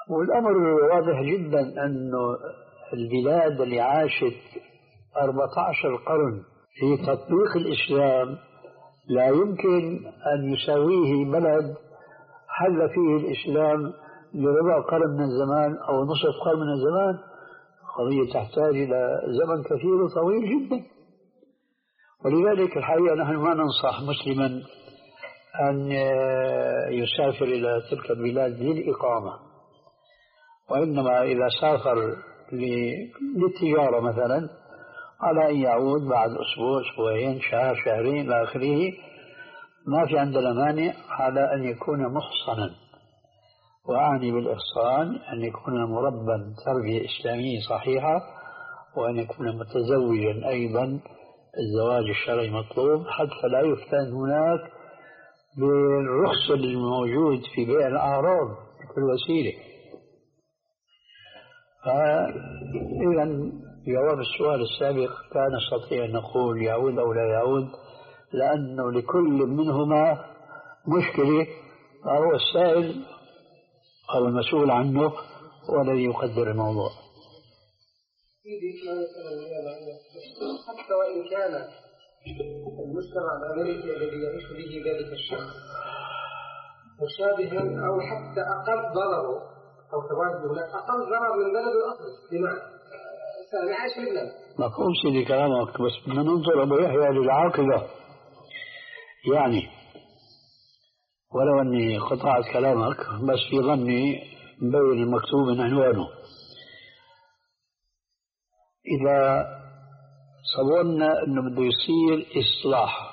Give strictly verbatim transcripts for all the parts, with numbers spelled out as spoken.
والأمر واضح جدا أنه البلاد اللي عاشت أربعة عشر قرن في تطبيق الإسلام لا يمكن أن يساويه بلد حل فيه الإسلام لربع قرن من الزمان أو نصف قرن من الزمان. قضية تحتاج إلى زمن كثير وطويل جدا. ولذلك الحقيقة نحن ما ننصح مسلما أن يسافر إلى تلك البلاد للإقامة، وإنما إذا سافر للتجارة مثلا على أن يعود بعد أسبوع أسبوعين شهر شهرين إلى آخره، ما في عندنا مانع على أن يكون محصنا. وأعني بالإحصان أن يكون مربا تربية إسلامية صحيحة، وأن يكون متزوجا أيضا، الزواج الشرعي مطلوب حتى لا يفتن هناك بالرخص الموجود في بيع الأعراض بكل وسيلة. فإذا جواب السؤال السابق كان نستطيع أن نقول يعود أو لا يعود، لأنه لكل منهما مشكلة، هو السائل أو المسؤول عنه هو الذي يقدر الموضوع. حتى وإن كان المجتمع الأمريكي الذي يعيش به ذلك الشخص مشابها أو حتى أقل ضرره أو تواجد هناك أقل ضرر من بلد الأصل، بمعنى سامي عايش في لبنان. مفهوم سيدي كلامك، بس بدنا ننظر أبو يحيى للعاقبة. يعني ولو أني قطعت كلامك بس في ظني مبين المكتوب من عنوانه. إذا صورنا أنه بده يصير إصلاح،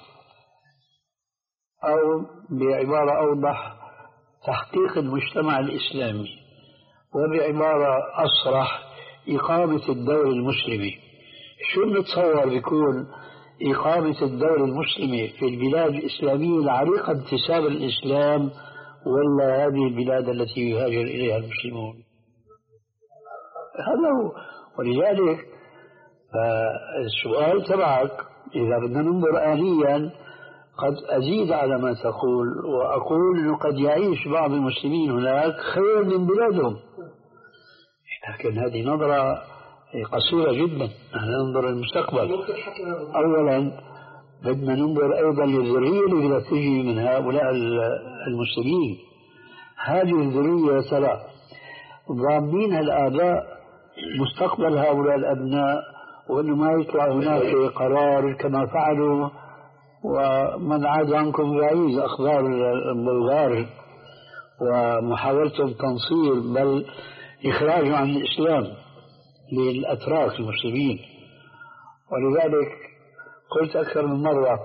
أو بعبارة أوضح تحقيق المجتمع الإسلامي، وبعبارة أصرح إقامة الدولة المسلمة، شو نتصور بيكون إقامة الدولة المسلمة في البلاد الإسلامية العريقة انتساب الإسلام، ولا هذه البلاد التي يهاجر إليها المسلمون؟ هذا هو. ولذلك السؤال تبعك إذا بدنا ننظر آليا قد أزيد على ما تقول وأقول أنه قد يعيش بعض المسلمين هناك خير من بلادهم، لكن هذه نظرة قصيرة جدا. نحن ننظر للمستقبل. أولا بدنا ننظر أيضا للذرية اللي بدها تجي من هؤلاء المسلمين. هذه الذرية ترى ضامنين الآباء مستقبل هؤلاء الأبناء، وأنه ما يطلع هناك قرار كما فعلوا ومن عاد عنكم بعيد أخبار البلغار ومحاولتهم تنصير بل إخراجه عن الإسلام للأتراك المسلمين. ولذلك قلت أكثر من مرة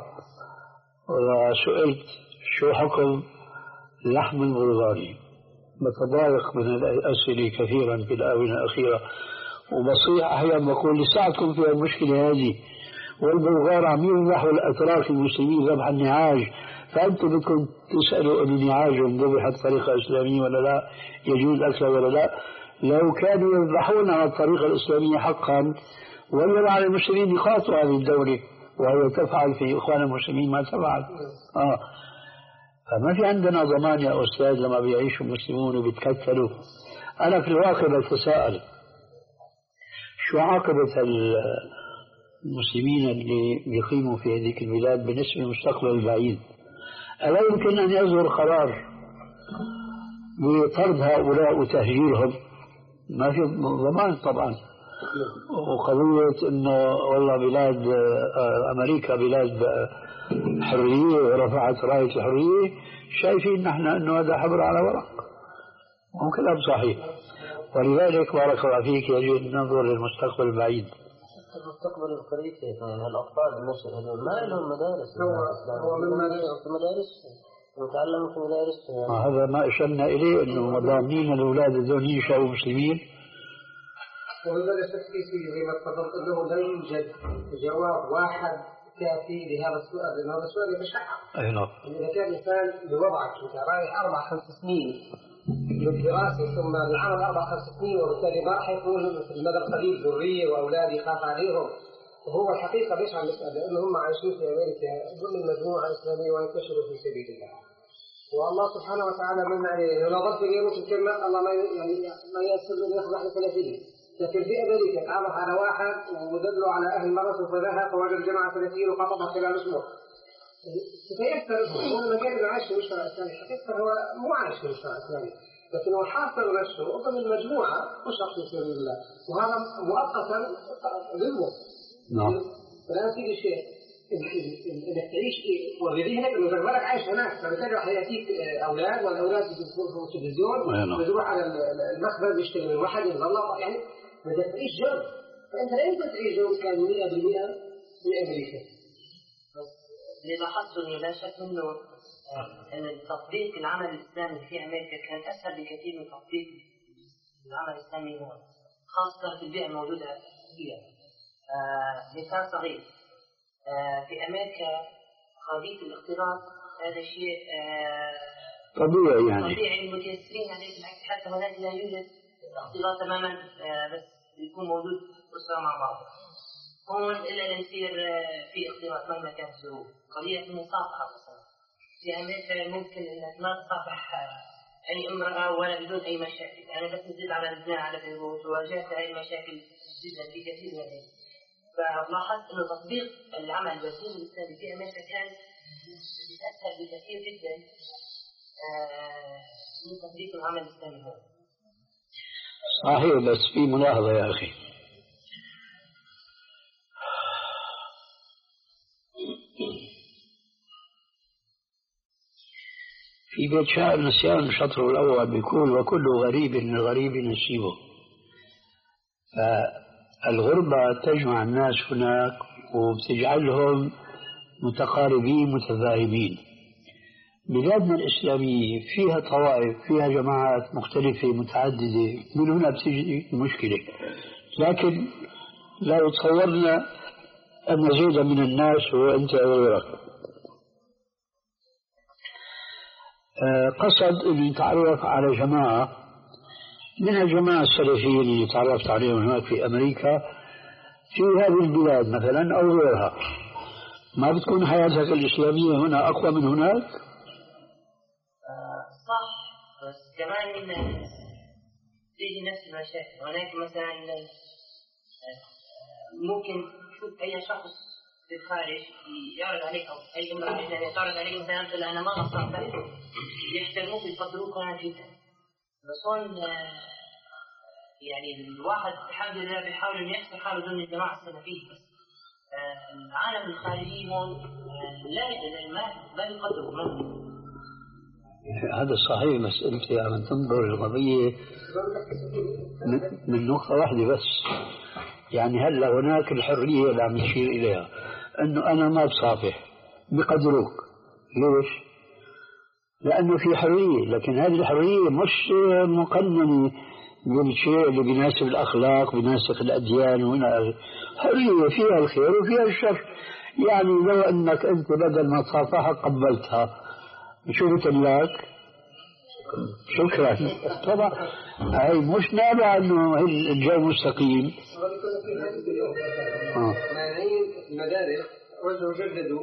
وسئلت شو حكم لحم البلغاري، بتضايق من الأسئلة كثيرا في الآونة الأخيرة، وبصيح أحيانا بقول لساعدكم في المشكلة هذه، والبلغار عم يذبحوا الأتراك المسلمين ذبح النعاج، فأنتم بدكم تسألوا أن نعاجهم ذبحت بطريقة إسلامية ولا لا، يجوز أكله ولا لا. لو كانوا يذبحون على الطريقة الإسلامية حقا وجب على المسلمين يقاطعوا هذه الدولة، وهي تفعل في إخوان المسلمين ما تفعل. آه. فما في عندنا ضمان يا أستاذ لما بيعيشوا المسلمون وبيتكتلوا. أنا في الواقع بتساءل شو عاقبة المسلمين اللي بيقيموا في هذه البلاد بالنسبة للمستقبل البعيد؟ ألا يمكن أن يصدر قرار بطرد هؤلاء وتهجيرهم؟ ما في ضمان طبعا. وقضية انه والله بلاد امريكا بلاد حرية ورفعت راية الحرية، شايفين نحن انه هذا حبر على ورق، هو كلام صحيح. ولذلك بارك الله فيك يجب ان ننظر للمستقبل البعيد. المستقبل القريب الاطفال المصري هذول ما لهم مدارس، هو من مدارس نتعلم في مدارس. هذا ما اشرنا اليه انه ضامنين الاولاد هذول ينشأوا مسلمين. وهذا التفكير زي ما تفضلت له لا يوجد جواب واحد كافي لهذا السؤال، لأن هذا السؤال يتشعب. أي نعم. إذا كان الإنسان بوضعك أنت رايح أربع خمس سنين للدراسة ثم العمل أربع خمس سنين، وبالتالي ما راح يكون في المدى القريب ذرية وأولاد يخاف عليهم. وهو الحقيقة ليش عم نسأل؟ لأنه هم عايشين في أمريكا ضمن مجموعة إسلامية وينتشروا في سبيل الله. والله سبحانه وتعالى من عليه لو نظرت اليوم في الكلمة الله ما يعني ما يسر له يصبح ثلاثين، لكن في أمريكا تعرف على واحد ودله على أهل مرة وفذاها فوجد جماعة ثلاثين وخطبها خلال أسبوع. تيسر هو المكان اللي عايش في المجتمع الإسلامي حقيقة هو مو عايش في المجتمع الإسلامي، لكن هو حاصر نفسه ضمن مجموعة وشخص في سبيل الله، وهذا مؤقتا ظلمه. نعم. فلا تيجي شيء انك تعيش وذهنك انه غيرك عايش هناك، فبالتالي راح ياتيك اولاد والاولاد بيكونوا في التلفزيون بيروح على المخبز بيشتغل الواحد يطلع، يعني بدك تعيش جو، فانت لا يمكن تعيش جو كان مئة بالمئة في امريكا. بس اللي لاحظته انه لا شك منه ان تطبيق العمل الاسلامي في امريكا كان اسهل بكثير من تطبيق العمل الاسلامي هون، خاصه في البيئه الموجوده فيها. آه مثال صغير، آه في امريكا قضيه الاختلاط هذا شيء آه طبيعي، يعني طبيعي متيسرين عليه، بالعكس حتى هناك لا يوجد اختلاط تماما، آه بس يكون موجود اسره مع بعض. هون الا ان يصير آه في اختلاط مهما كانت الظروف، قضيه المصافحه مثلا في امريكا ممكن انك ما تصافح اي امراه ولا بدون اي مشاكل، يعني بس تزيد على لبنان على بيروت وواجهت هاي المشاكل جدا في كثير من الناس. فلاحظت انه تطبيق العمل بالدين الاسلامي في امريكا كان اسهل بكثير جدا من تطبيق العمل الاسلامي هون. صحيح، بس في ملاحظه يا اخي، في بيت شاعر نسيان الشطر الأول بيقول: وكل غريب للغريب نسيبه. فالغربة تجمع الناس هناك وبتجعلهم متقاربين متفاهمين. بلادنا الإسلامية فيها طوائف، فيها جماعات مختلفة متعددة، من هنا بتجي المشكلة. لكن لو تصورنا أن زيدا من الناس هو أنت وغيرك، قصد أن يتعرف على جماعة من الجماعة السلفيين اللي تعرفت عليهم هناك في أمريكا في هذه البلاد مثلا أو غيرها، ما بتكون حياتك الإسلامية هنا أقوى من هناك؟ آه صح، بس كمان تيجي نفس المشاكل هناك. مثلا ممكن تشوف أي شخص في الخارج يعرض عليك أو أي امرأة أجنبية تعرض عليك مثلا تقول أنا ما أصلح، يحترموك ويقدروك جدا. بس هون يعني الواحد الحمد لله بيحاول إنه يحصل حاله ضمن الجماعة السلفية، بس العالم الخارجي هون لا ما ما يقدروا ما. هذا صحيح، بس أنت عم تنظر القضية من نقطة واحدة بس. يعني هلا هناك الحرية اللي عم يشير إليها، أنه أنا ما بصافح بقدروك. ليش؟ لأنه في حرية، لكن هذه الحرية مش مقننة بالشيء اللي بيناسب الأخلاق بيناسب الأديان. وهنا حرية فيها الخير وفيها الشر. يعني لو أنك أنت بدل ما تصافحها قبلتها شو بتقول؟ شكرا. طبعا هي مش نابعة أنه الجو مستقيم. مانعين المدارس رجعوا جددوا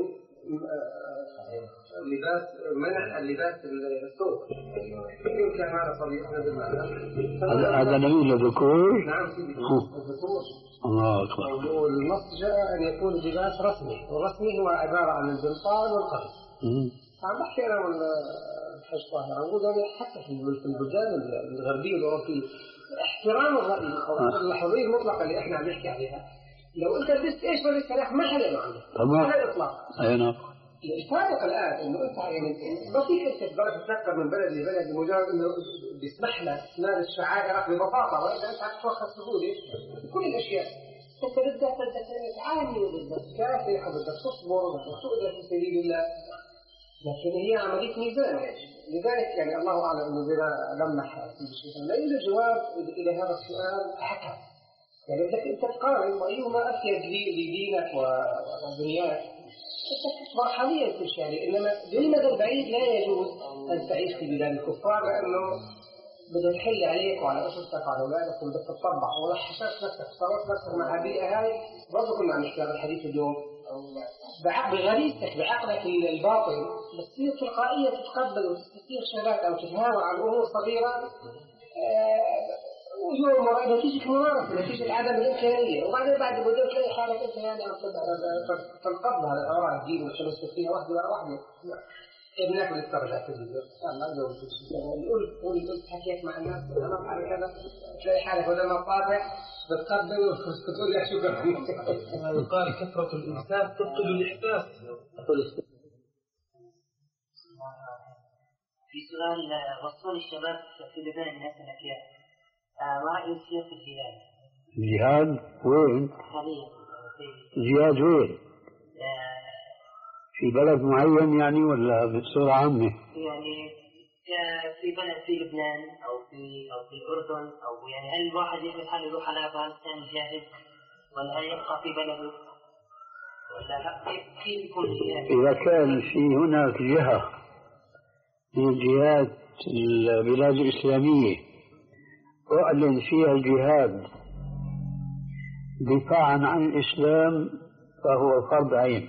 لباس منع اللباس السوق. كان هذا صديقنا بالمعنى هذا نبيل الذكور. نعم الذكور. الله أكبر. والنص جاء أن يكون لباس رسمي، والرسمي هو عبارة عن البنطال والقميص. عم بحكي أنا والحج طاهر أقول يعني حتى في البلدان الغربية الأوروبية احترام الحرية المطلقة اللي إحنا عم نحكي عليها. لو أنت لبست إيش بدك تريح ما حدا له عنده. تمام. على الإطلاق. أي نعم. الفارق الآن إنه أنت يعني ما فيك أنت تتذكر من بلد لبلد بمجرد إنه بيسمح لك تمارس شعائرك ببساطة، وإذا أنت هتتوخى سهولة كل الأشياء. أنت بدك بدك تعاني وبدك تكافح وبدك تصبر وتؤذى في سبيل الله. لكن هي عملية ميزان. لذلك يعني الله أعلم إنه إذا لمح في شيء لا يوجد جواب إلى هذا السؤال حكم. يعني بدك أنت تقارن أيهما أفيد لدينك ودنياك. تكبر حاليا كل شيء، إنما بالمدى البعيد لا يجوز أن تعيش في بلاد الكفار، لأنه بدها تحل عليك وعلى أسرتك وعلى أولادك وبدك تطبع ولو حشرت نفسك صورت نفسك مع هذه هاي. برضه كنا عم نحكي عن الحديث اليوم بعقل غريزتك بعقلك الباطن بتصير تلقائية تتقبل وتصير شغلات أو تتهاوى على الأمور صغيرة ويوم مرة نتيجة ممارسة نتيجة عدم الإمكانية وبعدين بعد مدة تلاقي حالك أنت يعني تنقض هذا الأوراق الجيل والخمس فيها واحدة ورا واحدة ابنك بيترجع تجي إن شاء الله يوم يقول يقول حكيت مع الناس أنا بعمل كذا تلاقي حالك ولا ما طابع بتقبل وتقول يا شكرا. يقال كثرة الإنسان تبطل الإحساس. في سؤال وصول الشباب في لبنان الناس الأكياس ما رأيك في الجهاد؟ الجهاد وين؟ حاليا الجهاد وين؟ في بلد معين يعني ولا بصورة عامة؟ يعني في بلد في لبنان أو في أو في الأردن أو يعني هل الواحد يحمل حاله يروح على أفغانستان يجاهد ولا هل يبقى في بلده ولا لا كيف يكون الجهاد؟ إذا كان في هناك جهة من جهات البلاد الإسلامية أعلن فيها الجهاد دفاعا عن الإسلام فهو فرض عين،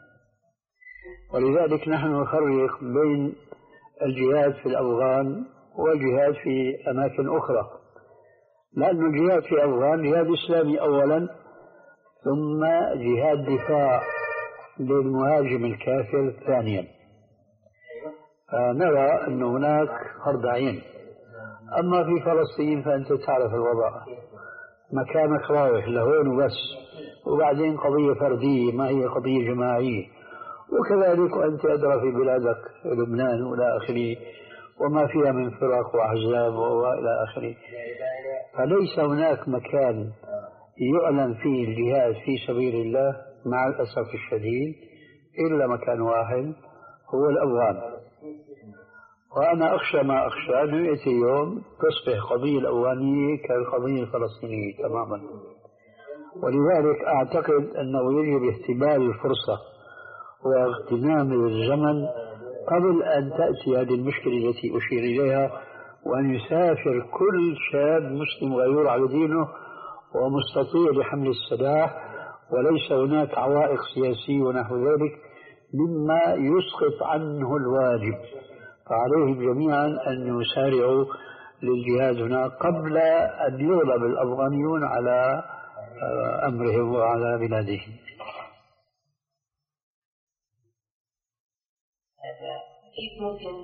ولذلك نحن نفرق بين الجهاد في الأفغان والجهاد في أماكن أخرى، لأن الجهاد في الأفغان جهاد إسلامي أولا ثم جهاد دفاع للمهاجم الكافر ثانيا، فنرى أن هناك فرض عين. أما في فلسطين فأنت تعرف الوضع، مكانك رايح لهون وبس، وبعدين قضية فردية ما هي قضية جماعية، وكذلك أنت أدرى في بلادك لبنان وإلى آخره وما فيها من فرق وأحزاب وإلى آخره، فليس هناك مكان يعلن فيه الجهاد في سبيل الله مع الأسف الشديد إلا مكان واحد هو الأفغان. وأنا أخشى ما أخشى أنه يأتي يوم تصبح قضية الأفغانية كالقضية الفلسطينية تماما، ولذلك أعتقد أنه يجب احتمال الفرصة واغتنام الزمن قبل أن تأتي هذه المشكلة التي أشير إليها، وأن يسافر كل شاب مسلم غيور على دينه ومستطيع لحمل السلاح، وليس هناك عوائق سياسية ونحو ذلك مما يسقط عنه الواجب، فعليهم جميعا أن يسارعوا للجهاد هنا قبل أن يغلب الأفغانيون على أمرهم وعلى بلادهم. كيف ممكن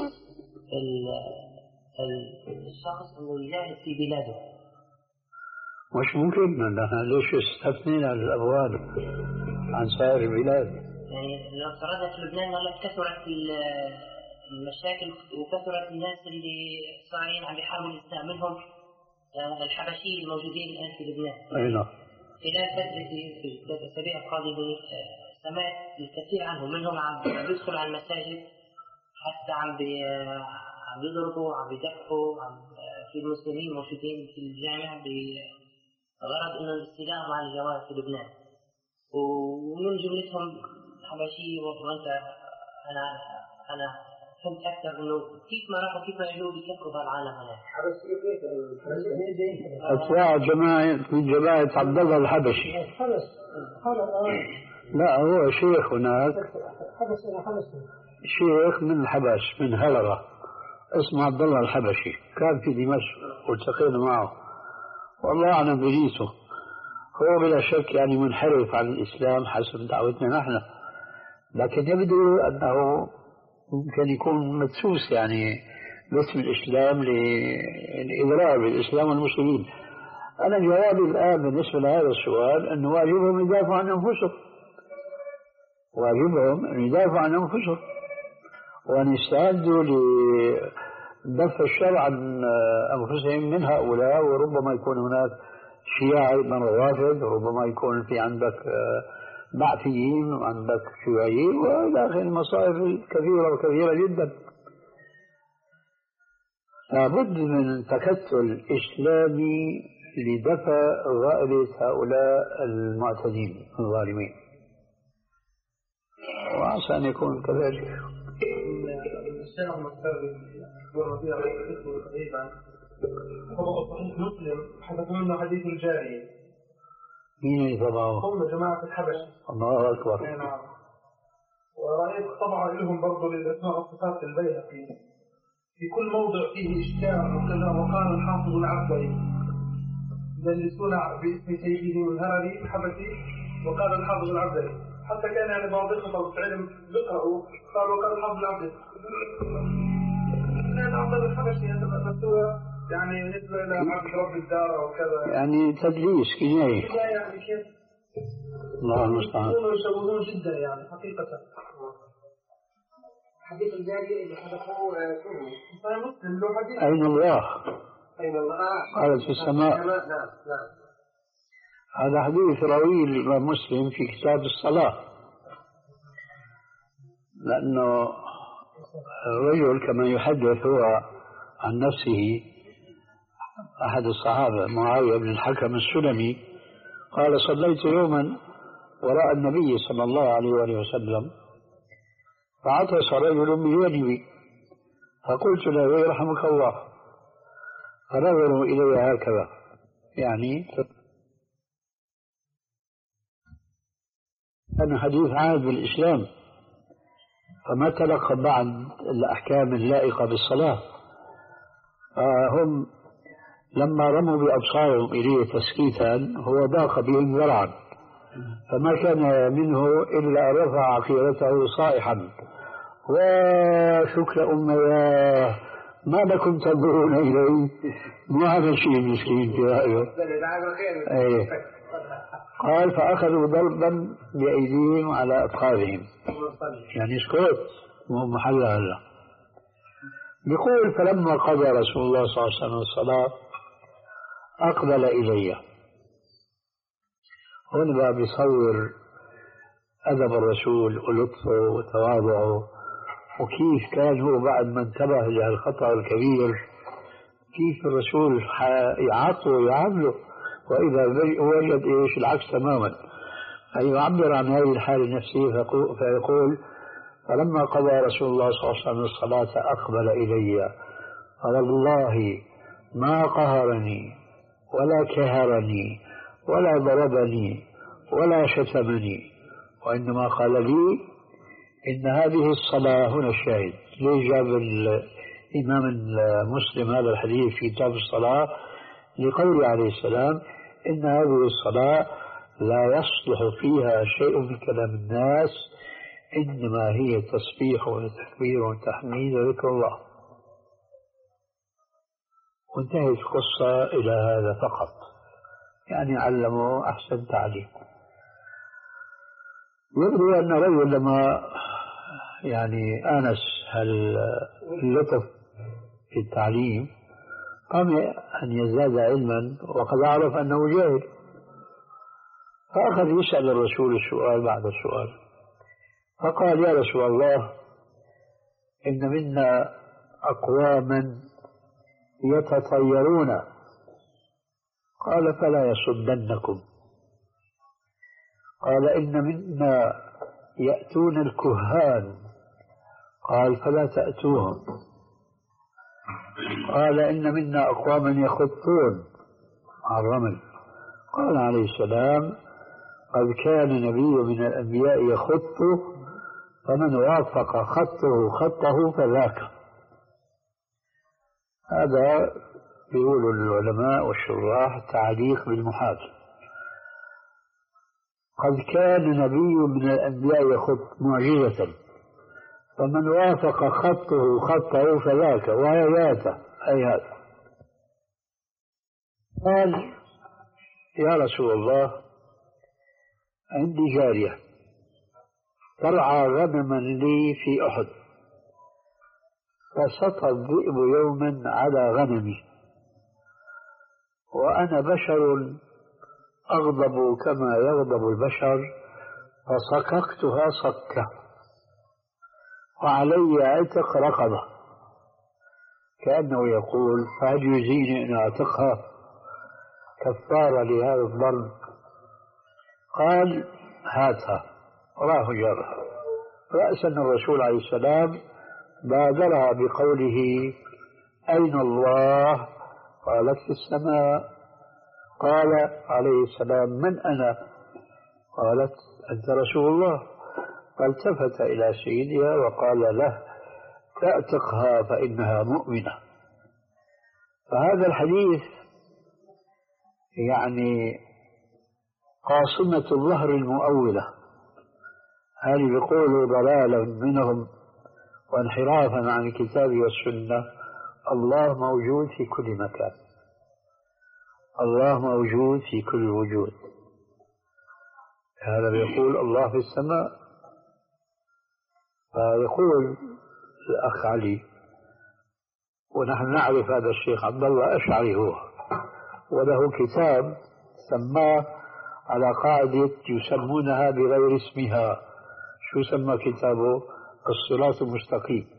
الشخص أنه يجاهد في بلاده؟ مش ممكن، نحن ليش استثنينا الأفغان عن سائر البلاد؟ يعني لو افترضنا في لبنان هلا كثرت المشاكل وكثرت الناس اللي صارين عم يحاربوا الإسلام، منهم الحبشيين الموجودين الآن في لبنان. أي نعم. خلال فترتي في الأسابيع القادمة سمعت الكثير عنهم، منهم عم بيدخلوا على المساجد حتى عم بي عم بيضربوا عم بيدقوا عم في المسلمين موجودين في الجامع بغرض انه الاستيلاء مع الجواد في لبنان، ومن جملتهم حبشي. وانت انا انا فهمت اكثر انه كيف ما راحوا كيف ما يجوا بيكفروا بالعالم هناك. اتباع جماعه من جماعه عبد الله الحبشي. لا هو شيخ هناك، شيخ من الحبش من هلرة اسمه عبد الله الحبشي، كان في دمشق والتقينا معه والله أعلم بجيسه. هو بلا شك يعني منحرف عن الإسلام حسب دعوتنا نحن، لكن يبدو أنه ممكن يكون مدسوس يعني باسم الإسلام للإضرار بالإسلام والمسلمين. أنا جوابي الآن بالنسبة لهذا السؤال أنه واجبهم يدافعوا عن أنفسهم، واجبهم أن يدافعوا عن أنفسهم وأن يستعدوا لدفع الشر عن أنفسهم من هؤلاء. وربما يكون هناك شيعة من روافض، ربما يكون في عندك بعثيين وعندك شيوعيين وإلى آخره المصائب الكثيرة وكثيرة جدا. لابد من تكتل إسلامي لدفع غائبة هؤلاء المعتدين الظالمين، وعسى أن يكون كذلك. الشيخ المكتبي والربيع يذكر تقريبا هو صحيح مسلم حدث منه حديث الجارية، مين اللي طبعوا؟ هم جماعة الحبش. الله أكبر. نعم. ورأيت طبعا لهم برضو للأسماء والصفات البيهقي في كل موضع فيه إشكال وكذا. وقال الحافظ العبدي يدلسون باسم شيخهم الهرري الحبشي، وقال الحافظ العبدي، حتى كان يعني بعض الخطب في علم بيقرأوا قالوا وقال الحافظ العبدي. كان عبد الحبشي هذا مفتوح يعني بالنسبة إلى عبد رب الدار وكذا، يعني تدليس كناية. كذا يعني كيف الله المستعان. يكونوا يشوهون جدا يعني حقيقة. حديث الجارية اللي حدثه سنة صحيح مسلم له حديث أين الله؟ أين الله؟ قالت في السماء. نعم نعم. هذا حديث روي الإمام مسلم في كتاب الصلاة، لأنه الرجل كما يحدث هو عن نفسه أحد الصحابة معاوية بن الحكم السلمي قال صليت يوما وراء النبي صلى الله عليه وآله وسلم فعطس رجل بجانبي فقلت له يرحمك الله، فنظروا إلي هكذا يعني كان حديث عهد بالإسلام، فما تلقى بعد الأحكام اللائقة بالصلاة. فهم لما رموا بأبصارهم إليه تسكيتا هو ضاق بهم ذرعا، فما كان منه إلا رفع عقيرته صائحا وشكر أمي ما لكم تنظرون إليه، مو هذا الشيء المسكين في رأيه. أيه. قال فأخذوا ضربا بأيديهم على أطفالهم، يعني اسكت مو محل هلا. بيقول فلما قضى رسول الله صلى الله عليه وسلم الصلاة أقبل إلي. هنا بقى بيصور أدب الرسول ولطفه وتواضعه وكيف كان هو بعد ما انتبه لهالخطأ الكبير كيف الرسول يعاقبه ويعامله، وإذا وجد إيش العكس تماما. أي يعبر عن هذه الحالة النفسية فيقول فلما قضى رسول الله صلى الله عليه وسلم الصلاة أقبل إلي والله ما قهرني ولا كهرني ولا ضربني ولا شتمني، وإنما قال لي إن هذه الصلاة هنا الشاهد. ليه جاب الإمام المسلم هذا الحديث في كتاب الصلاة؟ لقوله عليه السلام إن هذه الصلاة لا يصلح فيها شيء من كلام الناس، إنما هي تسبيح وتكبير وتحميد وذكر الله. وانتهت القصة إلى هذا فقط، يعني علموا أحسن تعليم. يبدو أن رجل لما يعني آنس اللطف في التعليم قام أن يزداد علما وقد عرف أنه جاهل، فأخذ يسأل الرسول السؤال بعد السؤال، فقال يا رسول الله إن منا أقواما يتطيرون، قال فلا يصدنكم. قال إن منا يأتون الكهان، قال فلا تأتوهم. قال إن منا أقواما يخطون على الرمل، قال عليه السلام قد كان نبي من الأنبياء يخط فمن وافق خطه خطه فذاك. هذا يقول العلماء والشراح تعليق بالمحال. قد كان نبي من الأنبياء يخط معجزة فمن وافق خطه خطه فذاك وآياته أي هذا. قال يا رسول الله عندي جارية ترعى غنما لي في أحد، فسطى الذئب يوما على غنمي وأنا بشر أغضب كما يغضب البشر، فصككتها صكة وعلي عتق رقبة، كأنه يقول فهل يجزيني أن أعتقها كفارة لهذا الضرب؟ قال هاتها، راه جرها. رأسا الرسول عليه السلام بادرها بقوله أين الله؟ قالت في السماء. قال عليه السلام: من أنا؟ قالت: أنت رسول الله. فالتفت إلى سيدها وقال له: تعتقها فإنها مؤمنة. فهذا الحديث يعني قاصمة الظهر المؤولة، هل بيقولوا ضلالا منهم وانحرافا عن الكتاب والسنة. الله موجود في كل مكان، الله موجود في كل وجود. هذا بيقول الله في السماء. فيقول الأخ علي، ونحن نعرف هذا الشيخ عبد الله أشعري هو، وله كتاب سماه على قاعدة يسمونها بغير اسمها. شو سمى كتابه؟ الصراط المستقيم.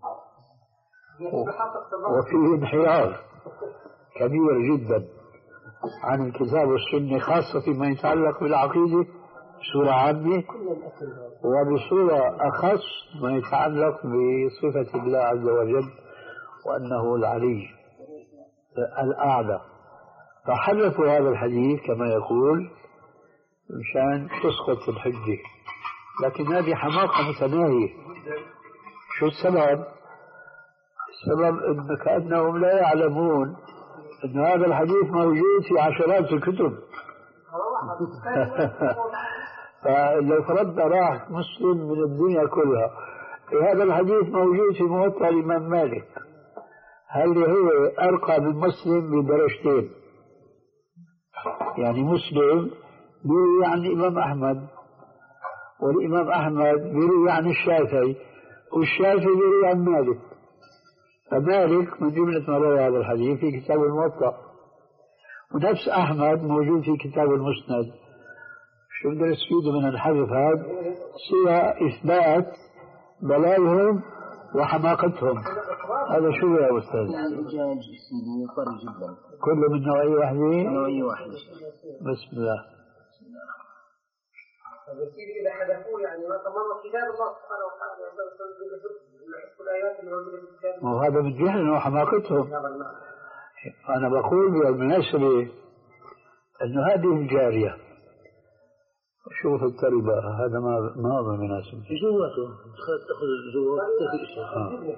وفيه انحراف كبير جدا عن الكتاب والسنة، خاصة فيما يتعلق بالعقيدة بصورة عامة، وبصورة أخص ما يتعلق بصفة الله عز وجل وأنه العلي الأعلى. فحرفوا هذا الحديث كما يقول مشان تسقط الحجة، لكن هذه حماقة متناهية. شو السبب؟ السبب أن كأنهم لا يعلمون أن هذا الحديث موجود في عشرات الكتب. فلو فرضنا راح مسلم من الدنيا كلها، هذا الحديث موجود في موطأ الإمام مالك، هل هو أرقى من مسلم بدرجتين؟ يعني مسلم بيروي عن الإمام أحمد، والإمام أحمد بيروي عن الشافعي، والشافعي بيروي عن مالك. فمالك من جملة ما روى هذا الحديث في كتاب الموطأ، ونفس أحمد موجود في كتاب المسند. شو بدنا نستفيد من الحذف هذا؟ سوى إثبات ضلالهم وحماقتهم. هذا شو يا أستاذ؟ الحجاج سيدي قوي جدا، كله من نوعية واحدة؟ نوعية واحدة. بسم الله. إذا حذفوه يعني ما تمر كتاب الله سبحانه وتعالى يحط الآيات الموجودة في الكتاب. وهذا من جهل وحماقتهم. أنا بقول بالمناسبة أنه هذه الجارية، شوف التربة، هذا ما ما هو مناسب. في جواته تأخذ جوات.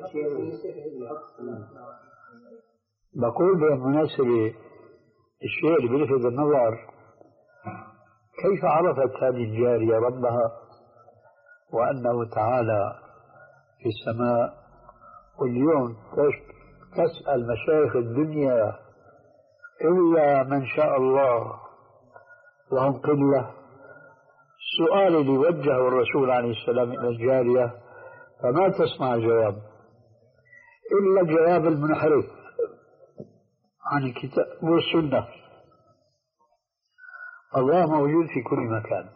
بقول بالمناسبة الشيء اللي بيلفت النظر، كيف عرفت هذه الجارية ربها وأنه تعالى في السماء؟ واليوم تسأل مشايخ الدنيا إلا من شاء الله وهم قلة. السؤال اللي وجهه الرسول عليه السلام إلى الجارية فما تسمع جواب إلا جواب المنحرف عن الكتاب والسنة. الله موجود في كل مكان.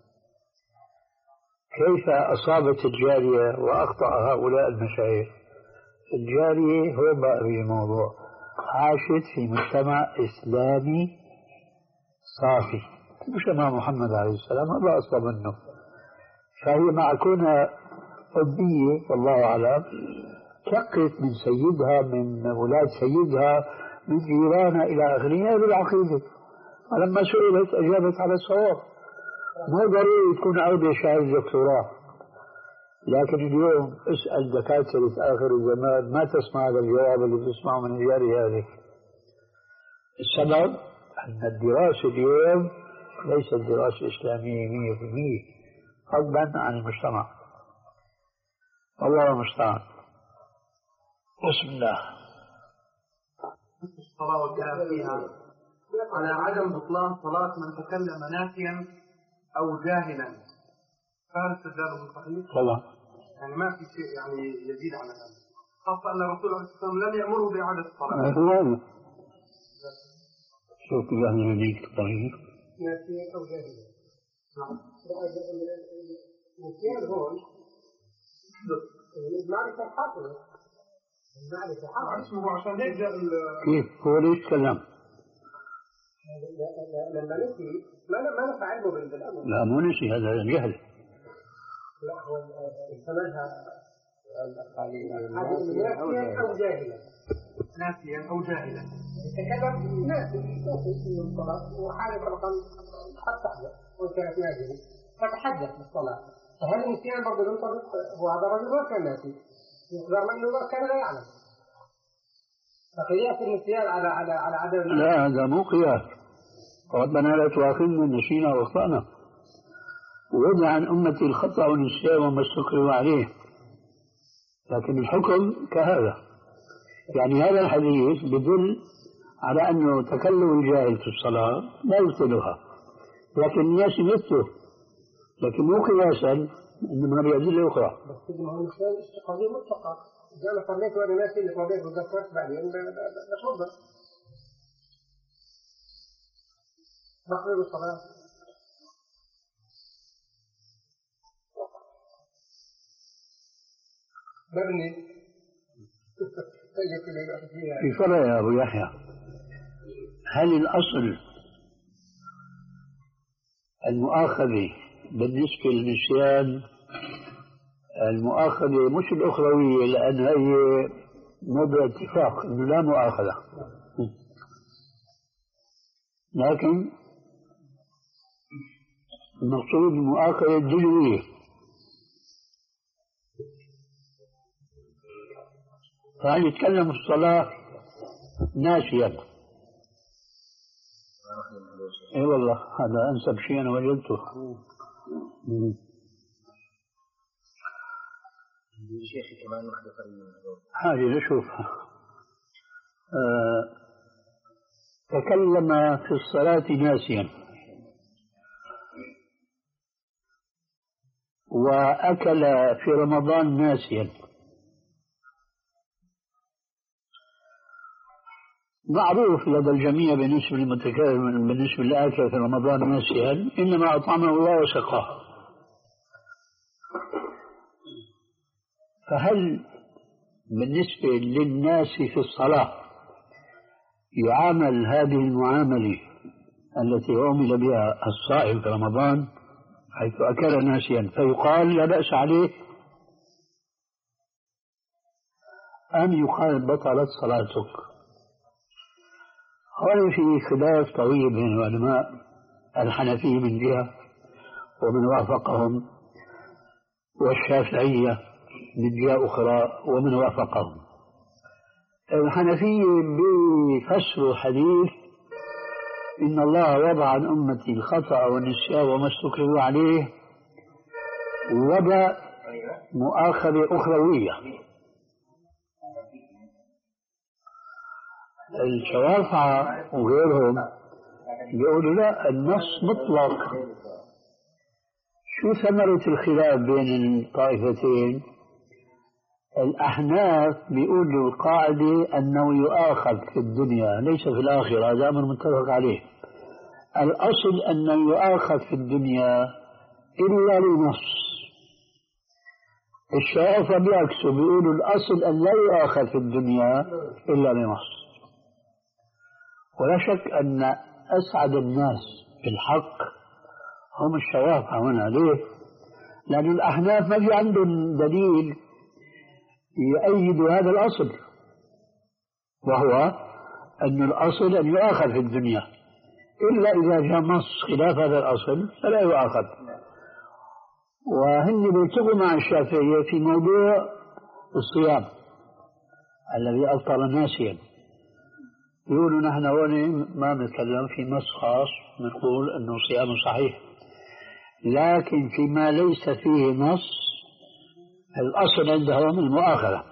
كيف أصابت الجارية وأخطأ هؤلاء المشايخ؟ الجارية هو بقى الموضوع، عاشت في مجتمع إسلامي صافي، مش إمام محمد عليه السلام هذا أصلا منه. فهي مع كونها أمية والله أعلم تلقت من سيدها، من أولاد سيدها، من جيرانها إلى آخره بالعقيدة. فلما سئلت أجابت على الصواب. مو ضروري تكون عودة شهادة دكتوراه، لكن اليوم اسأل دكاترة آخر الزمان ما تسمع هذا الجواب اللي بتسمعه من الجارية هذه. السبب أن الدراسة اليوم ليست دراسة إسلامية مية في المية، فضلا عن المجتمع. الله المستعان. بسم الله. الصلاة والكلام فيها على عدم بطلان صلاة من تكلم ناسيا أو جاهلا، فهل استدلال صحيح؟ طبعا. يعني ما في شيء يعني يزيد على هذا، خاصة أن الرسول عليه الصلاة والسلام لم يأمره بإعادة الصلاة. هو شوف يعني يديك طريق ناسيا أو جاهلا. نعم. نسيان هون المعرفة حاضرة. المعرفة حاضرة. اسمه عشان هيك جاء كيف هو ليش كلام؟ لما نسي ما ما نفع علمه بالأمر. لا مو نسي، هذا جهل. لا هو استمدها ناسيا أو جاهلا. ناسيا أو جاهلا. يتكلم ناسي في الصلاة وحالة رقم قد تحدث وإن كانت نازلة فتحدث بالصلاة، فهل النسيان برضه ينطبق؟ وهذا الرجل ما كان ناسي، رغم أنه ما كان لا يعلم، فقياس النسيان على على على عدم. لا هذا مو قياس. ربنا لا تؤاخذنا نسينا واخطأنا، ووضع عن أمتي الخطأ والنسيان وما استكرهوا عليه، لكن الحكم كهذا. يعني هذا الحديث يدل على أنه تكلم الجاهل في الصلاة لا يبطلها، لكن الناس مثله، لكن مو قياسا إنما بأدلة أخرى. بس ما هو النسيان قضية مطلقة، إذا أنا صليت وأنا ناسي اللي صليت وذكرت بعدين بتوضأ بخرج الصلاة. مبني في فرق يا أبو يحيى، هل الأصل المؤاخذة بالنسبة للنسيان المؤاخذة مش الأخروية، لأن هي موضوع اتفاق إنه لا مؤاخذة، لكن المقصود المؤاخذة الدنيوية. فهل يتكلم في الصلاة ناسيا؟ اي والله هذا انسب شيء انا وجدته. شيخي كمان واحدة حاجة نشوفها. آه تكلم في الصلاة ناسيا وأكل في رمضان ناسيا. معروف لدى الجميع بالنسبة للمتكلم بالنسبة للآكل في رمضان ناسيا إنما أطعمه الله وسقاه. فهل بالنسبة للناس في الصلاة يعامل هذه المعاملة التي عمل بها الصائم في رمضان حيث أكل ناسيا فيقال لا بأس عليه، أم يقال بطلت صلاتك؟ هذا في خلاف طويل بين العلماء الحنفية من جهة ومن وافقهم، والشافعية من جهة أخرى ومن وافقهم. الحنفية بفسروا حديث إن الله وضع عن أمتي الخطأ والنسيان وما استكرهوا عليه، وضع مؤاخذة أخروية. الشوافعة وغيرهم يقولوا لا، النص مطلق. شو ثمرة الخلاف بين الطائفتين؟ الأحناف بيقولوا القاعدة أنه يؤاخذ في الدنيا ليس في الآخرة، هذا أمر متفق عليه. الأصل أنه يؤاخذ في الدنيا إلا لنص. الشوافع بيعكسوا بيقولوا الأصل أن لا يؤاخذ في الدنيا إلا لنص. ولا شك أن أسعد الناس بالحق هم الشوافع هنا. ليه؟ لأن الأحناف ما في عندهم دليل يؤيد هذا الأصل، وهو أن الأصل أن يؤاخذ في الدنيا، إلا إذا جاء نص خلاف هذا الأصل فلا يؤاخذ. وهن بيلتقوا مع الشافعية في موضوع الصيام الذي أفطر ناسيا. يقولوا نحن هون ما نتكلم في نص خاص نقول أنه صيام صحيح، لكن فيما ليس فيه نص الأصل عندهم المؤاخذة.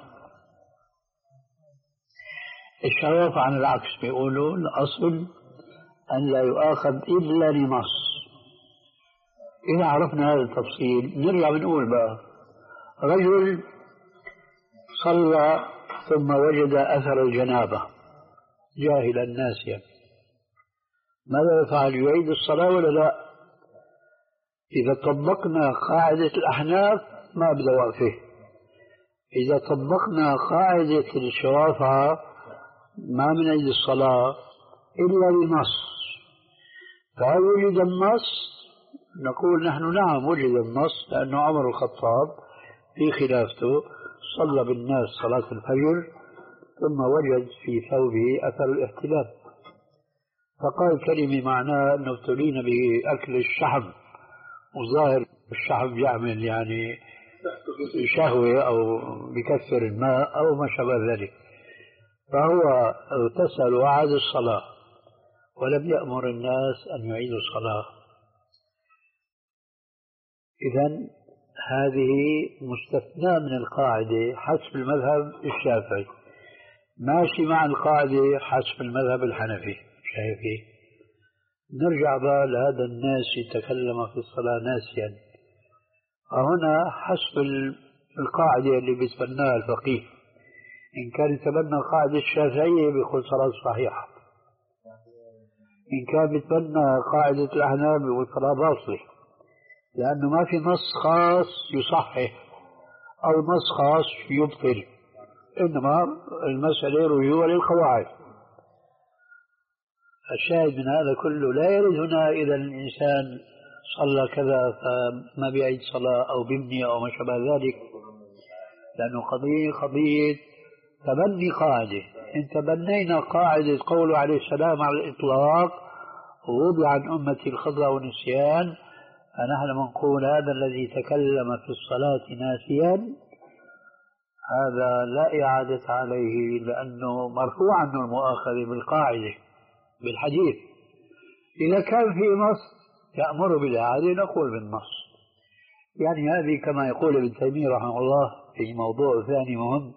الشوافع عن العكس بيقولوا الأصل أن لا يؤاخذ إلا لنص. إذا عرفنا هذا التفصيل نرجع بنقول بقى رجل صلى ثم وجد أثر الجنابة جاهلا ناسيا، ماذا يفعل؟ يعيد الصلاة ولا لا؟ إذا طبقنا قاعدة الأحناف ما بده وقفه، إذا طبقنا قاعدة الشوافعة ما من عيد الصلاة إلا للنص. فهل وجد النص؟ نقول نحن نعم وجد النص، لأنه عمر الخطاب في خلافته صلى بالناس صلاة الفجر ثم وجد في ثوبه أثر الاحتلام، فقال كلمة معناها أنه ابتلينا بأكل الشحم، وظاهر الشحم يعمل يعني شهوة أو بكثر الماء أو ما شابه ذلك. فهو اغتسل وعاد الصلاة ولم يأمر الناس أن يعيدوا الصلاة. إذن هذه مستثناة من القاعدة حسب المذهب الشافعي، ماشي مع القاعدة حسب المذهب الحنفي. شايفي؟ نرجع بقى لهذا الناس يتكلم في الصلاة ناسيا. هنا حسب القاعدة اللي بيتبناها الفقيه، إن كان يتبنى القاعدة الشافعية بيقول صلاة صحيحة، إن كان بيتبنى قاعدة الأحناف بيقول صلاة باطلة، لأنه ما في نص خاص يصحح أو نص خاص يبطل، إنما المسألة رجوع للقواعد. الشاهد من هذا كله لا يرد هنا إذا الإنسان صلى كذا فما بيعيد صلاة أو بيبني أو ما شابه ذلك، لأنه قضية قضية تبني قاعدة. إن تبنينا قاعدة قوله عليه السلام على الإطلاق ووضع عن أمتي الخطأ والنسيان، فنحن نقول هذا الذي تكلم في الصلاة ناسيا هذا لا إعادة عليه، لأنه مرفوع عنه المؤاخذة بالقاعدة بالحديث. إذا كان في نص يأمر بالإعادة نقول بالنص. يعني هذه كما يقول ابن تيمية رحمه الله في موضوع ثاني مهم،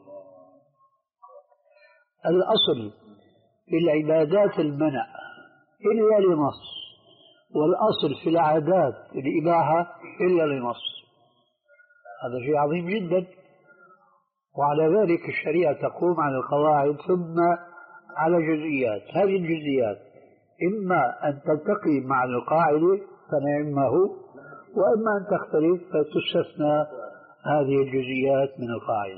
الأصل في العبادات المنع إلا لنص، والأصل في العادات الإباحة إلا لنص. هذا شيء عظيم جدا، وعلى ذلك الشريعة تقوم على القواعد ثم على جزئيات. هذه الجزئيات إما أن تلتقي مع القاعدة فنعمه، وإما أن تختلف فتستثنى هذه الجزئيات من القاعدة.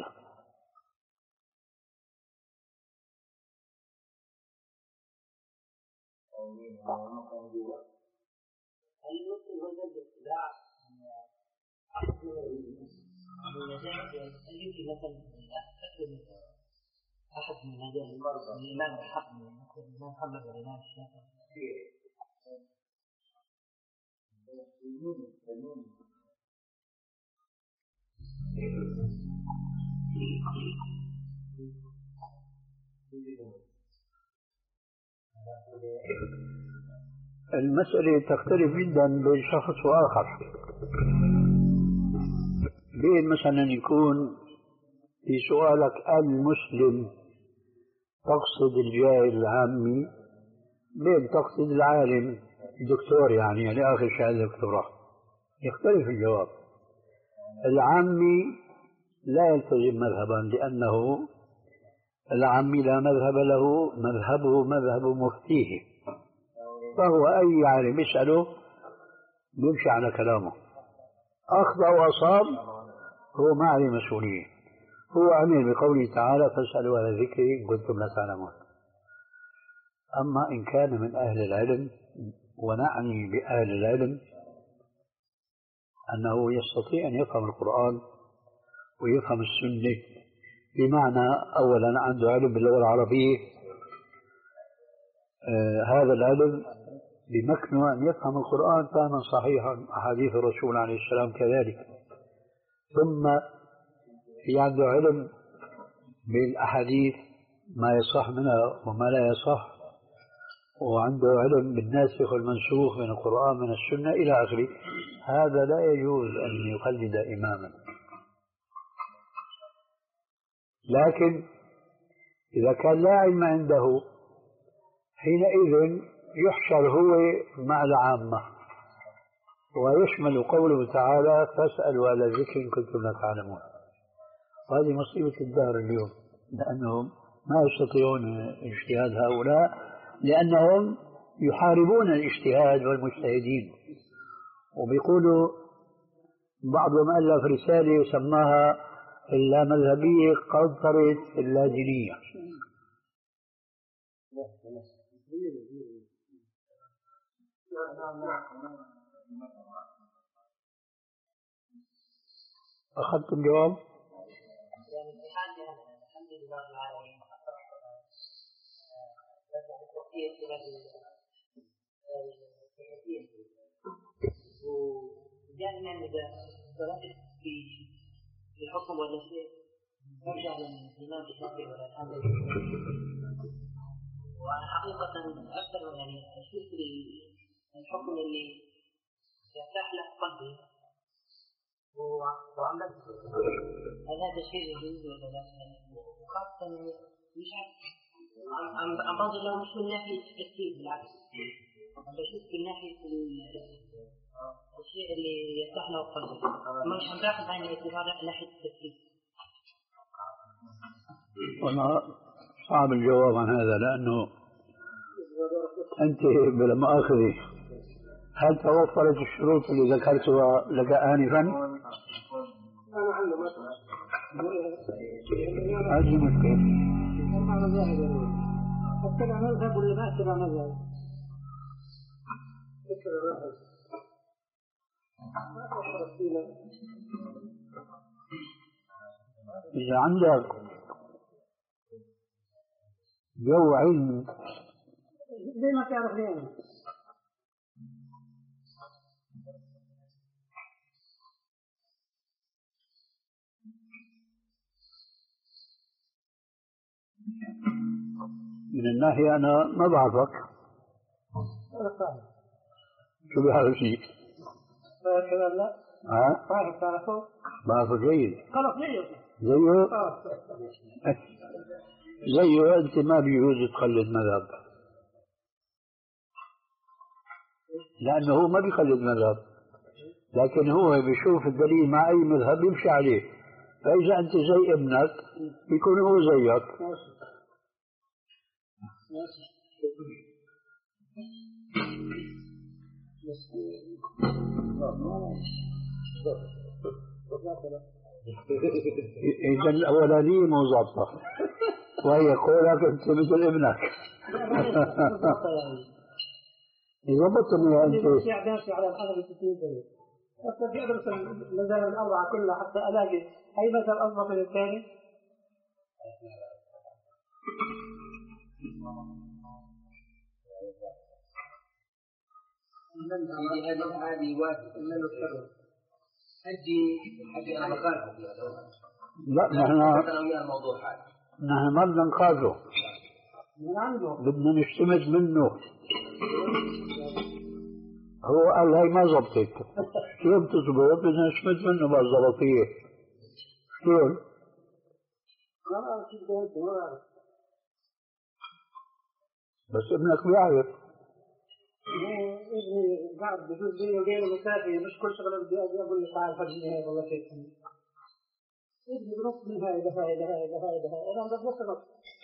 أحد من هذه الإمام الحق مثل الإمام محمد والإمام الشافعي. المسألة تختلف جدا بين شخص وآخر. بين مثلا يكون في سؤالك المسلم تقصد الجاهل العامي، بين تقصد العالم الدكتور يعني يعني آخر شهادة دكتوراه، يختلف الجواب. العامي لا يلتزم مذهبا، لأنه العامي لا مذهب له، مذهبه مذهب مفتيه، فهو أي عالم يسأله يمشي على كلامه، أخطأ وأصاب هو ما عليه مسؤولية، هو عمل بقوله تعالى فاسألوا أهل الذكر إن كنتم لا تعلمون. أما إن كان من أهل العلم، ونعني بأهل العلم أنه يستطيع أن يفهم القرآن ويفهم السنة، بمعنى أولا عنده علم باللغة العربية، آه هذا العلم بمكنه أن يفهم القرآن فهما صحيحا، أحاديث الرسول عليه السلام كذلك، ثم في عنده علم بالأحاديث ما يصح منها وما لا يصح، وعنده علم بالناسخ والمنسوخ من القرآن من السنة إلى آخره. هذا لا يجوز أن يقلد إماما، لكن إذا كان لا علم عنده حينئذ يحشر هو مع العامة، ويشمل قوله تعالى فاسألوا أهل الذكر إن كنتم لا تعلمون. وهذه مصيبة الدهر اليوم، لأنهم ما يستطيعون اجتهاد هؤلاء، لأنهم يحاربون الاجتهاد والمجتهدين. وبيقولوا بعضهم ألف رسالة سماها اللامذهبية قنطرة اللادينية. أخذت الجواب؟ في اختلاف الحكيم، ودائما إذا درست في الحكم ولا شيء نرجع للإمام الشافعي ولا الحنبلي. وأنا حقيقة أكثر يعني أشوف الحكم اللي يرتاح له قلبي وعمل هل هذا شيء يجوز ولا لا؟ خاصة مش عارف عم عم بنظر له مش من ناحية الترتيب، بالعكس عم بشوف من ناحية الشيء اللي يرتاح له قلبي، مش عم باخذ بعين الاعتبار ناحية الترتيب. والله صعب الجواب عن هذا، لأنه أنت بلا مؤاخذة هل توفرت الشروط اللي ذكرتها لك آنفا؟ هذه مشكلة. أتبع مذهب ولا ما أتبع مذهب؟ إذا عندك جو علم زي ما تعرف ليه من الناحية أنا ما بعرفك. شو بيعرفني؟ لا ها؟ بعرف تعرفه؟ بعرفه جيد. خلاص زيه زيه؟ زيه أنت ما بيجوز تقلد مذهب، لأنه هو ما بيقلد مذهب، لكن هو بيشوف الدليل مع أي مذهب يمشي عليه. فإذا أنت زي ابنك يكون هو زيك. إذا الأولانية مو ظابطة، وهي قولك أنت مثل ابنك. ظبطني يا أنت. ماشي على الحنبلي كثير دليل، بس بدي أدرس المذاهب الأربعة كلها حتى ألاقي أي مذهب أضبط من الثاني. هذه واجب إنه الشر حجي حجي أنا مقالكم فيها. لا نحن نحن ما بدنا نقاله، بدنا نشتمت منه. هو قال هاي ما زبطت، شو بتزبط؟ بدنا نشتمت منه بالزبطية. شلون؟ بس ابنك بيعرف. ابني قاعد بجوز بيني وبينه مسافة، مش كل شغلة بدي أجي أقول له تعال فرجيني هاي والله كيف ابني بنص من هاي لهاي لهاي لهاي لهاي أنا بنص نص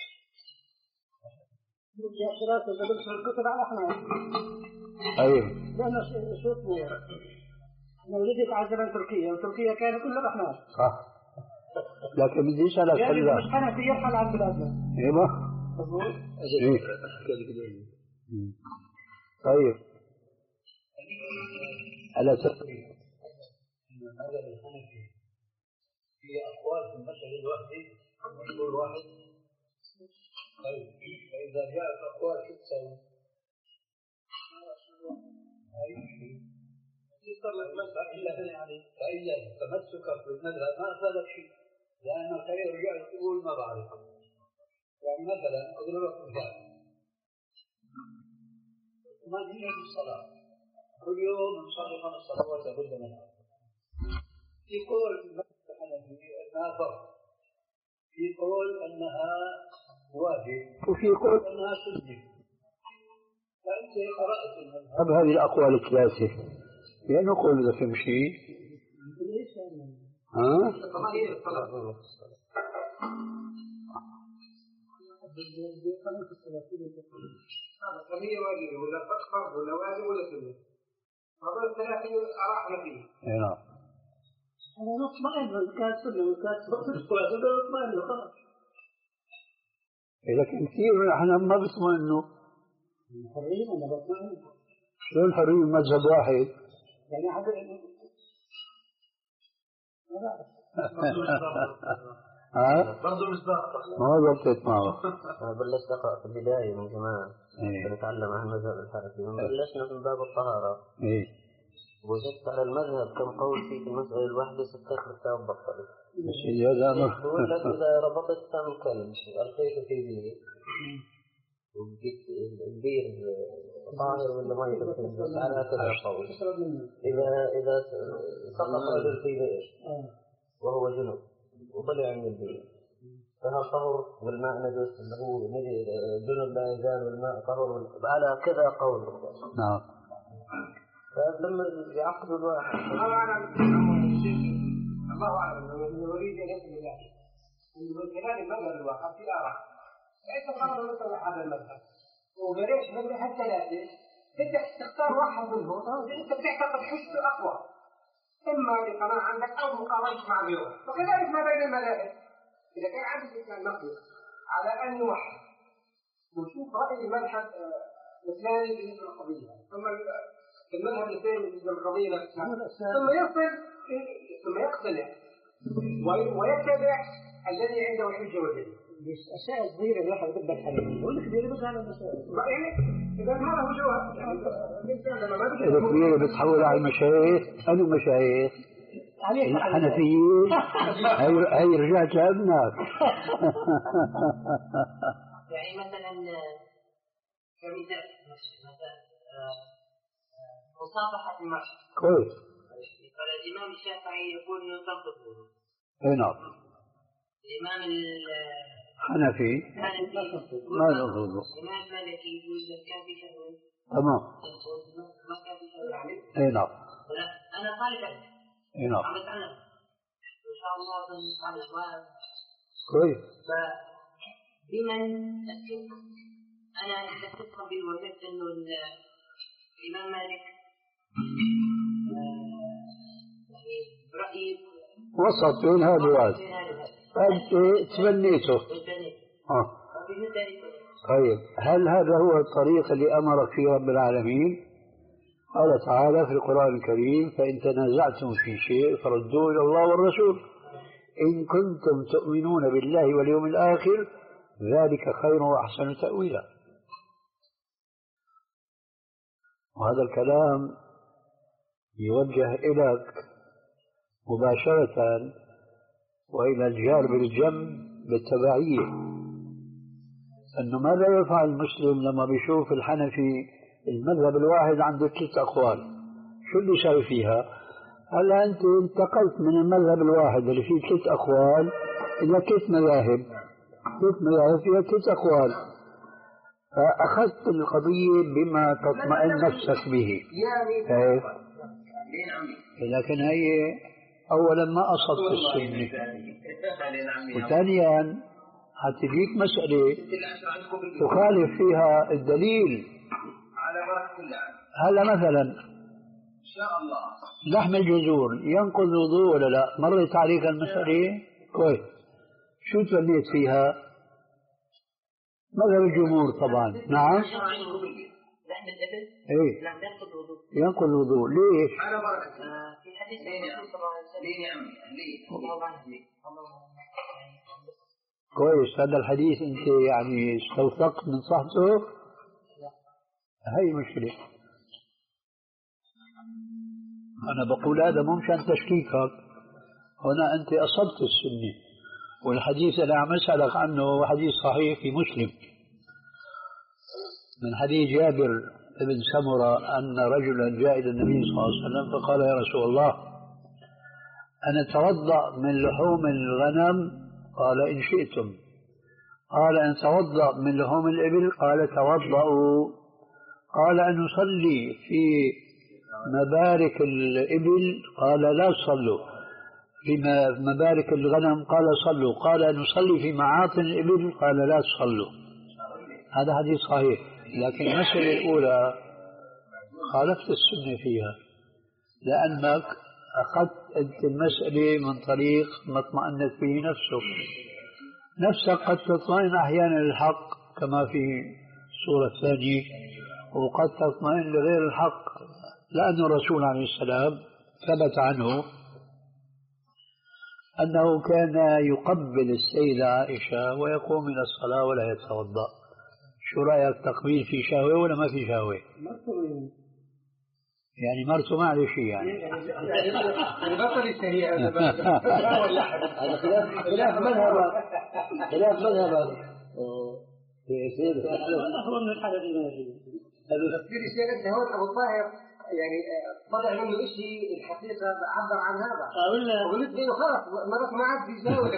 بدي أشتراك بدرس الكتب على أحمد. أيوه. لأنه شو اسمه أنا ولدت على زمن تركيا، وتركيا كانوا كلها أحمد. صح. لكن بدي أسألك يعني هلا. مش حنفي يرحل عن بلادنا. أيوه. مظبوط. إيه. طيب. ألا تقول إن المذهب الحنفي في أقوال في المشهد الوحدي مشهور واحد. طيب فإذا جاءت أقوال شو تسوي؟ فإذا تمسكك بالمذهب ما أفادك شيء، لأن الخير رجع تقول ما بعرف. يعني مثلا أضرب لك مثال، ما هي الصلاة؟ كل يوم نصلي خمس صلوات لابد منها. في قول أنها فرض، في قول أنها واجب، وفي قول أنها سنة. فأنت قرأت المذهب هذه الأقوال الثلاثة، يعني نقول إذا في شيء. ها؟ هي واجب ولا فرض ولا واجب ولا سنة؟ هذول الثلاثة أراحنا فيه. نعم. أنا مطمئن والكاس كله والكاس كله مطمئن خلاص. لكن كثير احنا ما بيطمئنوا. حرية أنا بطمئن. شلون حرية مذهب واحد؟ يعني حد ها؟ برضه مصداق. ما ضبطت معه. أنا بلشت أقرأ في البداية من زمان. إيه. بنتعلم عن المذهب الحنفي. من بلشنا من باب الطهارة. إيه. وجدت على المذهب كم قول فيه في المسألة الواحدة ستة كتاب بطلت. مش هذا أمر. بقول لك إذا ربطت فم كلب ألقيته في بير وبقيت البير طاهر ولا ما يتبقى على هكذا قول. إذا إذا سقط رجل في بئر وهو جنب وطلع من البير فهل طهر والماء نجس اللي هو جنب لا يزال والماء طهر على كذا قول. نعم. فلما يعقدوا الواحد الله أعلم الله أعلم أنه يريد أن يصل إلى أنه من خلال المذهب الواقع في آراء ليس فرض مثل هذا المذهب وبريش مذهب ثلاثة تبدأ تختار واحد منهم أنت بتعتقد حجته أقوى إما لقناعة عندك أو مقارنة مع غيره وكذلك ما بين المذاهب إذا كان عندك الإسلام مقدور على أن يوحد ونشوف رأي المذهب الإسلامي بالنسبة للقضية ثم المذهب الثاني بالنسبة للقضية نفسها ثم يصل ثم يقتنع ويتبع الذي عنده الحجة والدليل. أشياء صغيرة الواحد بدك حلها. يقول لك دي بس على المسائل. يعني إذا هذا هو جواب يعني الإنسان لما ما إذا كبيرة بتحول على المشايخ أنا مشايخ الحنفيين هي هي رجعت لابنك. يعني مثلا كمثال مثلا مصافحة المرأة. كويس. فالإمام الشافعي يقول إنه تنقض الوضوء. أي نعم. الإمام الحنفي ما له وضوء. الإمام المالكي يقول إذا كان في شهوة. تمام. ما كان في شهوة عليه. أي نعم. لا أنا طالب. أي نعم. عم بتعلم. إن شاء الله بنتعلم. كويس. فبمن أشك أنا اتفق بالوجد إنه الإمام مالك يعني رأيي وسط بين هذا وهذا. أنت تبنيته. آه. طيب هل هذا هو الطريق اللي أمرك فيه رب العالمين؟ قال تعالى في القرآن الكريم فإن تنازعتم في شيء فردوه إلى الله والرسول إن كنتم تؤمنون بالله واليوم الآخر ذلك خير وأحسن تأويلا. وهذا الكلام يوجه إليك مباشرة وإلى الجار بالجنب بالتبعية أنه ماذا يفعل المسلم لما بيشوف الحنفي المذهب الواحد عنده ثلاث أقوال شو اللي يسوي فيها؟ هلا أنت انتقلت من المذهب الواحد اللي فيه ثلاث أقوال إلى ثلاث مذاهب ثلاث مذاهب فيها ثلاث أقوال فأخذت القضية بما تطمئن نفسك به. كيف؟ لكن هي أولا ما أصبت السنة وثانيا حتجيك مسألة تخالف فيها الدليل. هلا مثلا لحم الجزور ينقض الوضوء ولا لا؟ مرت عليك المسألة؟ كويس. شو تبنيت فيها؟ مذهب الجمهور طبعا. نعم. لحم الإبل ايه لا ينقض الوضوء. ينقض الوضوء ليش؟ في حديث الرسول صلى الله عليه وسلم. ليه يا عمي؟ ليه؟ كويس. هذا الحديث انت يعني استوثقت من صحته؟ هي مشكلة. انا بقول هذا مو مشان تشكيكك، هنا انت اصبت السنة والحديث اللي عم اسالك عنه هو حديث صحيح في مسلم من حديث جابر بن سمرة أن رجلا جاء إلى النبي صلى الله عليه وسلم فقال يا رسول الله أنا أتوضأ من لحوم الغنم؟ قال إن شئتم. قال أن أتوضأ من لحوم الإبل؟ قال توضأوا. قال أن نصلي في مبارك الإبل؟ قال لا تصلوا. في مبارك الغنم؟ قال صلوا. قال أن نصلي في معاطن الإبل؟ قال لا تصلوا. هذا حديث صحيح. لكن المسألة الأولى خالفت السنة فيها لأنك أخذت أنت المسألة من طريق ما اطمأنت به نفسك. نفسك قد تطمئن أحيانا للحق كما في السورة الثانية وقد تطمئن لغير الحق لأن الرسول عليه السلام ثبت عنه أنه كان يقبل السيدة عائشة ويقوم إلى الصلاة ولا يتوضأ. شو رأيك، تقبيل في شهوة ولا ما في شهوة؟ يعني مرته ما عليه شيء يعني. يعني بطل الشهية هذا خلاف خلاف مذهب خلاف مذهب في سيد هو من الحدث المنزل. تفسير الشيخ أنت هون أبو الطاهر يعني طلع منه شيء الحقيقة عبر عن هذا. وقلت له خلاص مرات ما عاد يجاوب.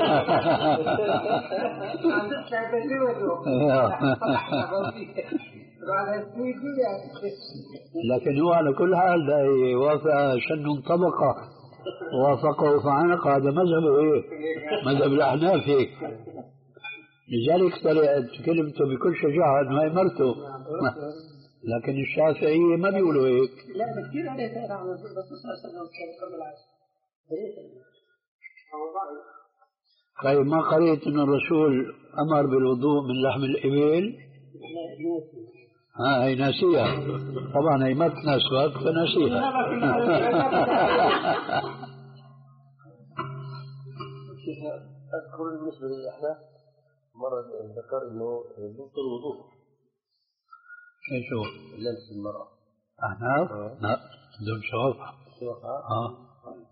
عم تفتح تجربته. لكن هو على كل حال وافق شن طبقة وافقه فعنق. هذا مذهبه ايه؟ مذهب الأحناف هيك. لذلك كلمته بكل شجاعة انه هي مرته. لكن الشافعية ما بيقولوا هيك. لا كثير عليه تأثير عن الرسول صلى الله عليه وسلم قبل العصر. طيب ما قريت ان الرسول امر بالوضوء من لحم الإبل؟ ها هي ناسيها طبعا، هي ما تناسبك فناسيها. أذكر بالنسبة للأحناف مرة ذكر إنه ضبط الوضوء. شو؟ لبس المرأة. أحناف؟ لا بدون شوافة. شوافة؟ آه.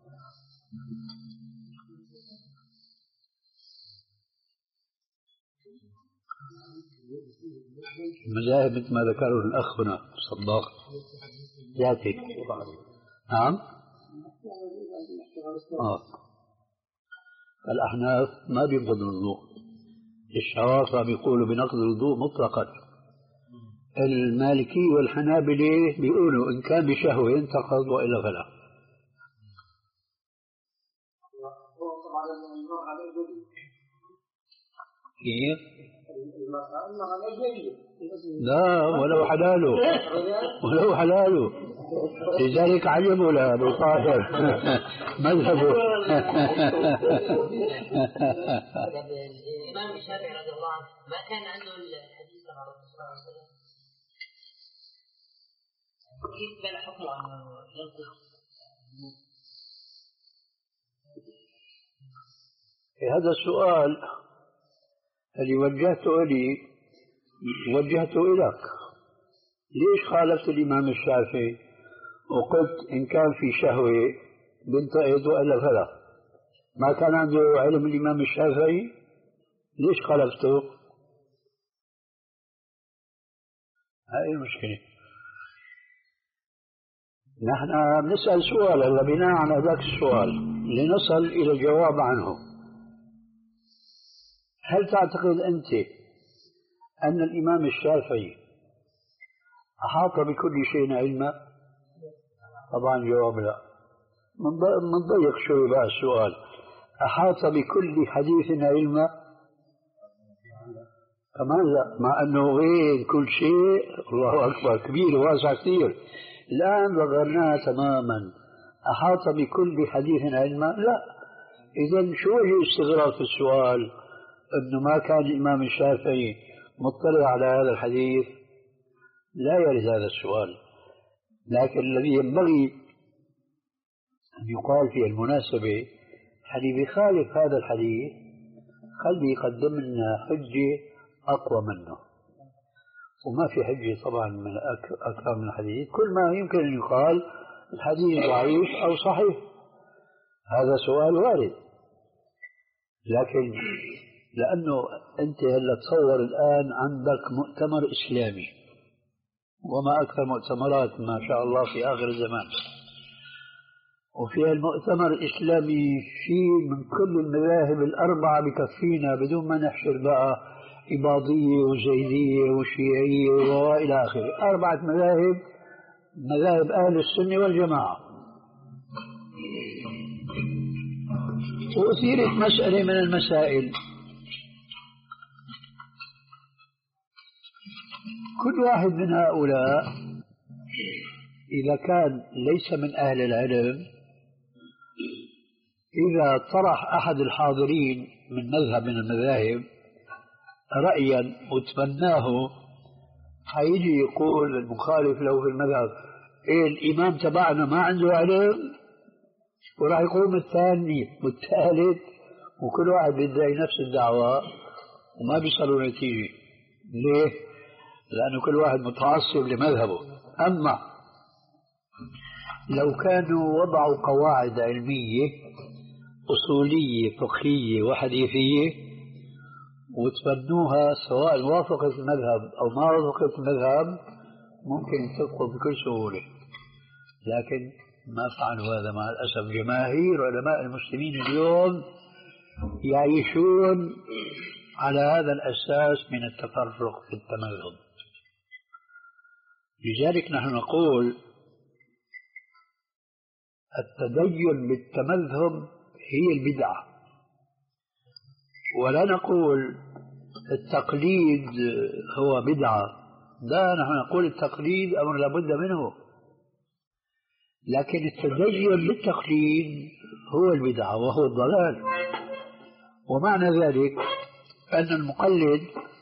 المذاهب مثل ما ذكره الأخ هنا صداق ذاتي. نعم. آه. الأحناف ما بينقض الوضوء، الشوافة بيقولوا بنقض الوضوء مطلقا. المالكي والحنابلة بيقولوا إن كان بشهوة ينتقض وإلا فلا. كيف؟ لا ولو حلاله ولو حلاله. لذلك عجبوا لأبو طاهر مذهبه. الإمام الشافعي رضي الله عنه ما كان عنده الحديث عن الرسول صلى الله عليه وسلم، كيف بلا حكم عنه ينقص؟ هذا السؤال اللي وجهته لي وجهته إليك. ليش خالفت الإمام الشافعي وقلت إن كان في شهوة بنتقض وإلا فلا؟ ما كان عنده علم الإمام الشافعي؟ ليش خالفته؟ هاي المشكلة. نحن بنسأل سؤال هلا بناء على ذاك السؤال لنصل إلى الجواب عنه. هل تعتقد أنت أن الإمام الشافعي أحاط بكل شيء علما؟ طبعا جواب لا. من ضيق شوي بقى السؤال، أحاط بكل حديث علما؟ كمان لا، مع أنه غير كل شيء الله أكبر كبير وواسع كثير. الآن غيرناها تماما، أحاط بكل حديث علما؟ لا. إذن شو وجه استغراب في السؤال أنه ما كان الإمام الشافعي مطلع على هذا الحديث؟ لا يرد هذا السؤال. لكن الذي ينبغي أن يقال في المناسبة اللي بيخالف هذا الحديث خلي يقدم لنا حجة أقوى منه. وما في حجة طبعا من أكثر من الحديث. كل ما يمكن أن يقال الحديث ضعيف أو صحيح، هذا سؤال وارد. لكن لأنه أنت هلا تصور الآن عندك مؤتمر إسلامي، وما أكثر مؤتمرات ما شاء الله في آخر الزمان، وفي المؤتمر الإسلامي في من كل المذاهب الأربعة بكفينا بدون ما نحشر بقى إباضية وزيدية وشيعية وإلى آخره. أربعة مذاهب، مذاهب أهل السنة والجماعة. وأثيرت مسألة من المسائل، كل واحد من هؤلاء إذا كان ليس من أهل العلم، إذا طرح أحد الحاضرين من مذهب من المذاهب رأيا وتبناه، حيجي يقول المخالف له في المذهب إيه الإمام تبعنا ما عنده علم؟ وراح يقوم الثاني والثالث وكل واحد بيدعي نفس الدعوة وما بيصلوا نتيجة. ليه؟ لأنه كل واحد متعصب لمذهبه. أما لو كانوا وضعوا قواعد علمية أصولية فقهية وحديثية وتبنوها سواء وافقت المذهب أو ما وافقت المذهب ممكن يتفقوا بكل سهولة، لكن ما فعلوا هذا مع الأسف. جماهير علماء المسلمين اليوم يعيشون على هذا الأساس من التفرق في التمذهب. لذلك نحن نقول التدين بالتمذهب هي البدعة، ولا نقول التقليد هو بدعة. لا، نحن نقول التقليد أمر لابد منه، لكن التدين بالتقليد هو البدعة وهو الضلال. ومعنى ذلك أن المقلد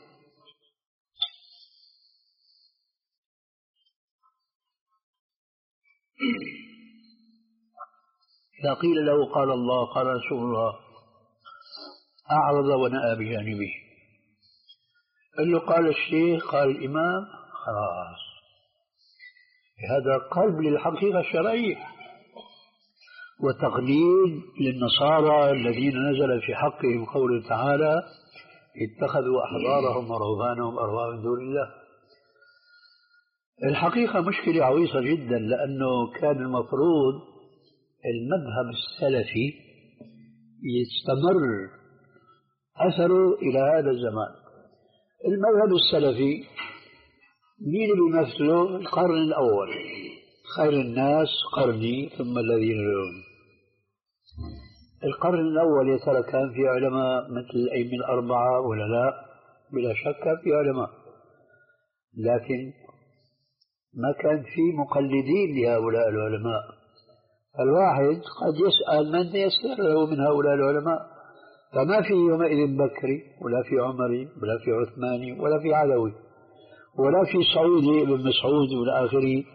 إذا قيل له قال الله قال رسول الله أعرض ونأى بجانبه، قال له قال الشيخ قال الإمام، خلاص هذا قلب للحقيقة الشرعية. وتقليد للنصارى الذين نزل في حقهم قوله تعالى اتخذوا أحبارهم ورهبانهم أربابا من دون الله. الحقيقة مشكلة عويصة جدا، لأنه كان المفروض المذهب السلفي يستمر أثره إلى هذا الزمان. المذهب السلفي مين بيمثله؟ القرن الأول، خير الناس قرني ثم الذين يلونهم. القرن الأول يا ترى كان في علماء مثل الأئمة الأربعة ولا لا؟ بلا شك كان في علماء، لكن ما كان في مقلدين لهؤلاء العلماء. الواحد قد يسأل من يسأل له من هؤلاء العلماء، فما في يومئذ بكري ولا في عمري ولا في عثماني ولا في علوي ولا في سعودي ابن مسعود ولا آخره.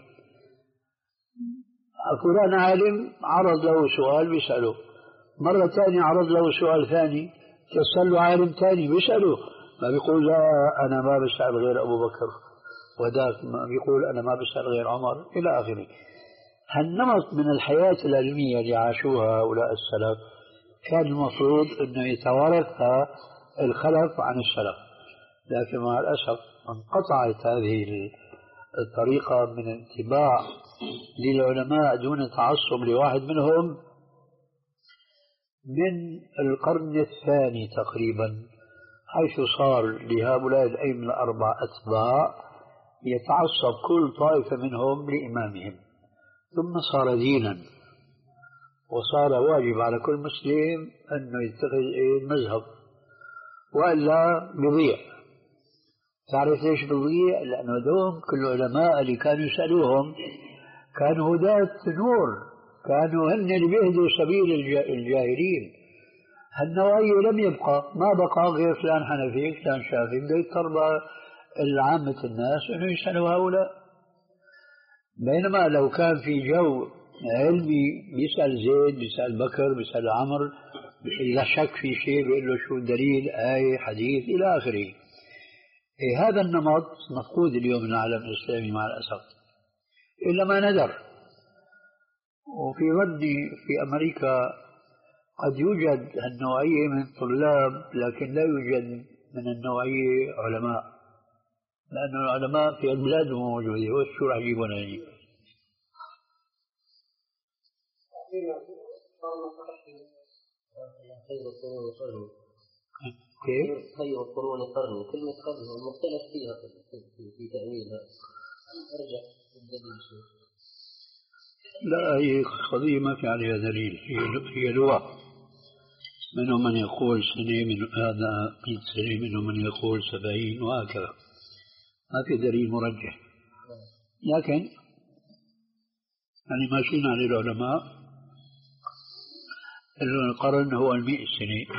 فلان عالم عرض له سؤال بيسأله، مرة ثانية عرض له سؤال ثاني تسأل له عالم ثاني بيسأله، ما بيقول لا أنا ما بسأل غير أبو بكر، وذاك ما بيقول أنا ما بسأل غير عمر إلى آخره. هالنمط من الحياة العلمية اللي عاشوها هؤلاء السلف كان المفروض أنه يتوارثها الخلف عن السلف، لكن مع الأسف انقطعت هذه الطريقة من الاتباع للعلماء دون تعصب لواحد منهم من القرن الثاني تقريبا، حيث صار لهؤلاء الأئمة الأربع أتباع يتعصب كل طائفة منهم لإمامهم، ثم صار دينا وصار واجب على كل مسلم أنه يتخذ مذهب وإلا بيضيع. تعرف ليش بيضيع؟ لأنه دوم كل العلماء اللي كانوا يسألوهم كانوا هداة نور، كانوا هن اللي بيهدوا سبيل الجاهلين. هالنوعية لم يبقى، ما بقى غير فلان حنفي فلان شافعي، بده يضطر العامة الناس أنه يسألوا هؤلاء. بينما لو كان في جو علمي بيسأل زيد بيسأل بكر بيسأل عمر، إذا شك في شيء بيقول له شو الدليل، آية حديث إلى آخره. إيه هذا النمط مفقود اليوم من العالم الإسلامي مع الأسف، إلا ما ندر. وفي ردي في أمريكا قد يوجد النوعية من الطلاب، لكن لا يوجد من النوعية علماء، لأن العلماء في البلاد موجودين، وشو راح يجيبون هني؟ كيف؟ خير القرون قرني، كلمة قرن مختلف فيها في تأويلها، أرجع الدليل شوي. لا، هي قضية ما في عليها دليل، هي هي لغة. منهم من يقول سنة، من هذا مئة سنة، منهم من يقول سبعين وهكذا، ما في دليل مرجح. لكن يعني ماشيين على العلماء أن القرن هو المئة سنة،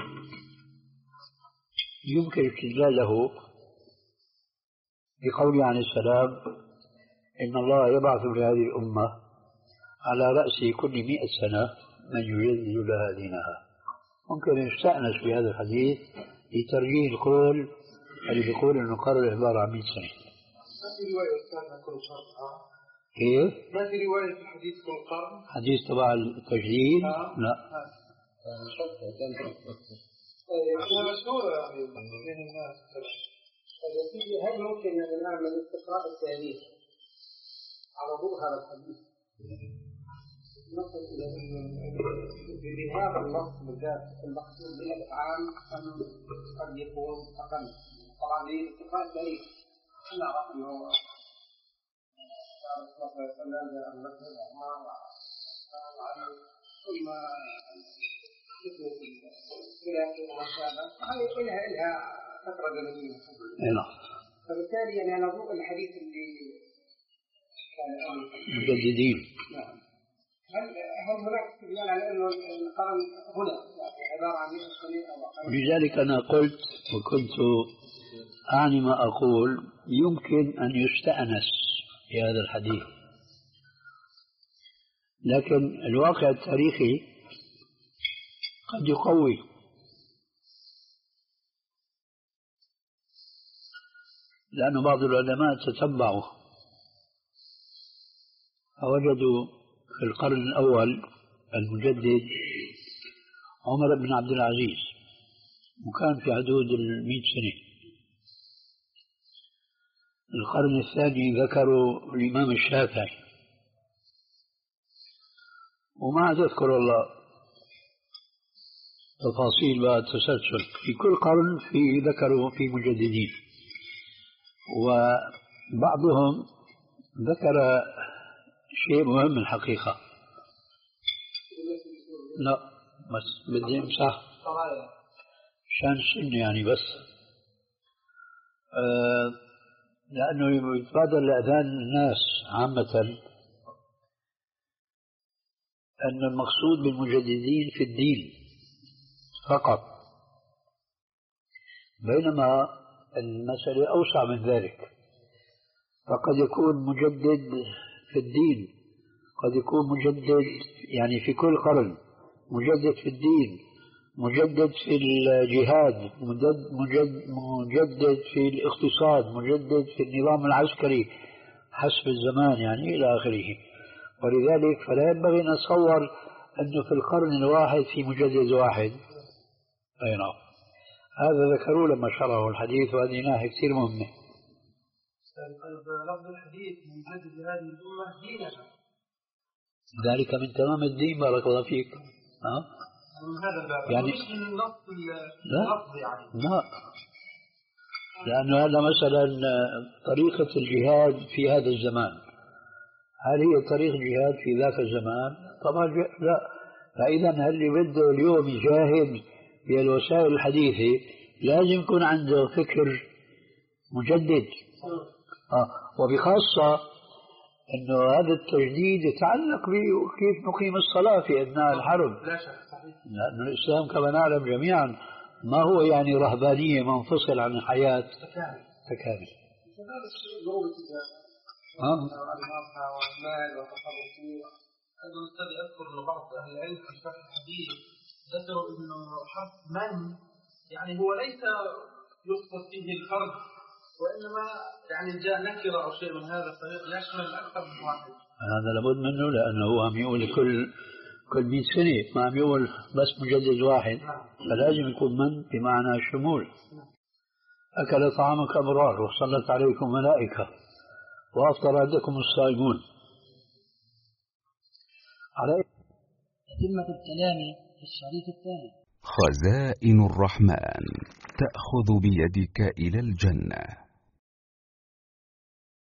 يمكن استدلاله بقوله عليه السلام إن الله يبعث لهذه الأمة على رأس كل مئة سنة من يجدد لها دينها. ممكن يستأنس بهذا الحديث لترجيح القول اللي بيقول انه القرن عبارة عن مئة سنة. ما في رواية أستاذنا كل شرط؟ كيف؟ ما في رواية في الحديث كل قرن؟ حديث تبع التجديد؟ آه. لا. هي مشهورة يعني بين الناس. هل ممكن أن نعمل استقراء التاريخ على ضوء هذا الحديث؟ نصل بهذا النص بالذات المقصود بالأفعال أم قد يكون أقل؟ طبعا لاستقراء التاريخ احنا نعرف أنه قال صلى الله عليه وسلم أن نصر الأعمار وعلى كل ما يكون في الخلاف وما شابه هذه لها لها فترة زمنية. نعم. فبالتالي يعني على ضوء الحديث اللي كان مجددين. نعم. هل هل هناك استدلال على انه القرن هنا عباره عن مئة سنه او اقل؟ لذلك انا قلت وكنت اعني ما اقول يمكن ان يستأنس في هذا الحديث، لكن الواقع التاريخي قد يقوي. لأن بعض العلماء تتبعوا فوجدوا في القرن الأول المجدد عمر بن عبد العزيز، وكان في حدود المئة سنة. القرن الثاني ذكروا الإمام الشافعي، وما تذكر الله تفاصيل بقى التسلسل. في كل قرن في ذكروا في مجددين، وبعضهم ذكر شيء مهم الحقيقة. لا بس بدي امسح شان السنة يعني بس آه لأنه يتبادر لأذهان الناس عامة أن المقصود بالمجددين في الدين فقط، بينما المسألة أوسع من ذلك. فقد يكون مجدد في الدين، قد يكون مجدد يعني في كل قرن، مجدد في الدين، مجدد في الجهاد، مجدد, مجدد في الاقتصاد، مجدد في النظام العسكري حسب الزمان يعني إلى آخره. ولذلك فلا ينبغي أن نتصور أنه في القرن الواحد في مجدد واحد. أي نعم، هذا ذكروا لما شرحوا الحديث، وهذه ناحية كثير مهمة. لفظ الحديث مجدد هذه الأمة دينها، ذلك من تمام الدين. بارك الله فيك. ها؟ من هذا الباب يعني مش من النص اللفظ يعني. لا، لأن هذا مثلا طريقة الجهاد في هذا الزمان، هل هي طريقة الجهاد في ذاك الزمان؟ طبعا لا. فإذا هل اللي بده اليوم يجاهد بالوسائل الحديثة لازم يكون عنده فكر مجدد. آه. وبخاصة أنه هذا التجديد يتعلق بكيف نقيم الصلاة في أثناء الحرب. لا شك صحيح. لأن الإسلام كما نعلم جميعا ما هو يعني رهبانية منفصل عن الحياة تكامل. تكامل. هذا الشيء ضروب التجارة. آه. والمرأة والمال والتصرف فيه. هذا الذي أذكر أن بعض أهل العلم في شرح الحديث ذكروا أنه حرف من يعني هو ليس يقصد فيه الفرد، وإنما يعني جاء نكرة أو شيء من هذا فيشمل أكثر من واحد. هذا لابد منه، لأنه هو عم يقول كل كل مئة سنة، ما عم يقول بس مجدد واحد. فلازم يكون من بمعنى الشمول. أكل طعامك أبرار وصلت عليكم ملائكة وأفطر عندكم الصائمون. على تتمة الكلام في الشريط الثاني. خزائن الرحمن تأخذ بيدك إلى الجنة.